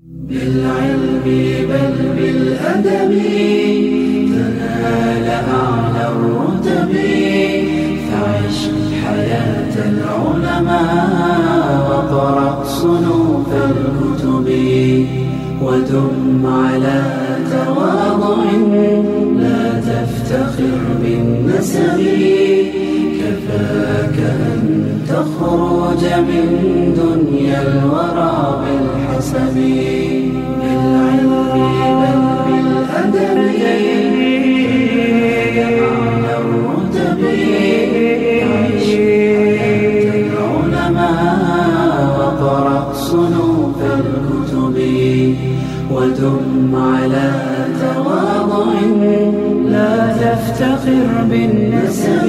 بالعلم بل بالأدب تنال أعلى الرتب، فعش حياة العلماء وقرأ صنوف الكتب، ودم على تواضع لا تفتخر بالنسب، كفاك أن تخرج من دنيا الورى بالحسب. بالعلم بل بالأدب أعلى الرتب، عش حياة العلماء وقرأ صنوف الكتب، ودم على تواضع لا تفتخر بالنسب،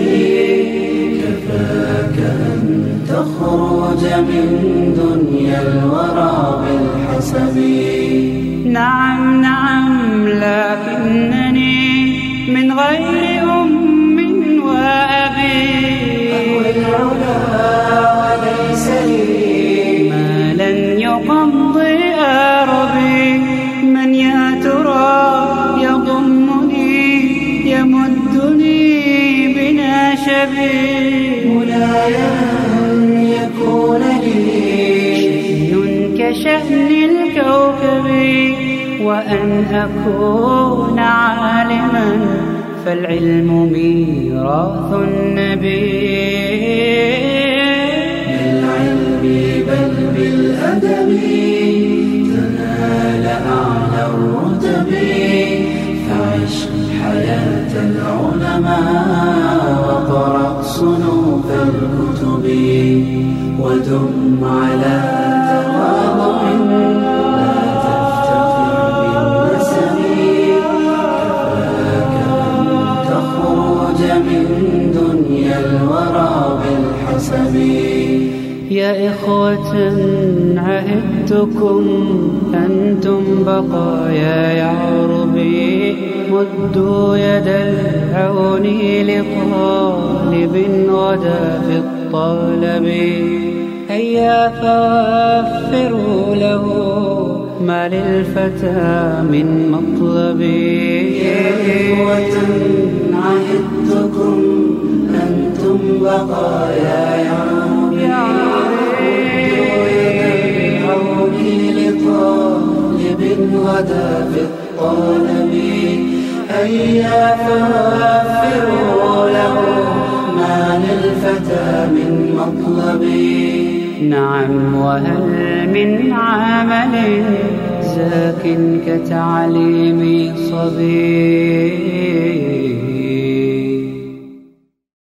كفاك أن تخرج من دنيا الورى بالحسب. نعم نعم لكنني من غير أم وأبي، أهوى العلا وليس لي ما لن يقضي أربي، من يا ترى يضمني يمدني بناشبي، مولاي أن يكون لي شأن كشأن الكوكب، وأن أكون عالما فالعلم ميراث النبي. بالعلم بل بالأدب تنال أعلى الرتب، فعش حياة العلماء وقرأ صنوف الكتب، ودم على تواضع لا تفتخر بالنسب، كفاك أن تخرج من دنيا الورى بالحسب. يا إخوة عهدتكم أنتم بقايا يعربي، مدوا يد العون لطالب غدا في الطلب، هيا فوفروا له ما للفتى من مطلب. يا إخوة عهدتكم أنتم بقايا يعربي، لطالب غدا في الطلب، هيا فوفروا له ما للفتى من مطلب. نعم وهل من عمل زاك كتعليم صبي،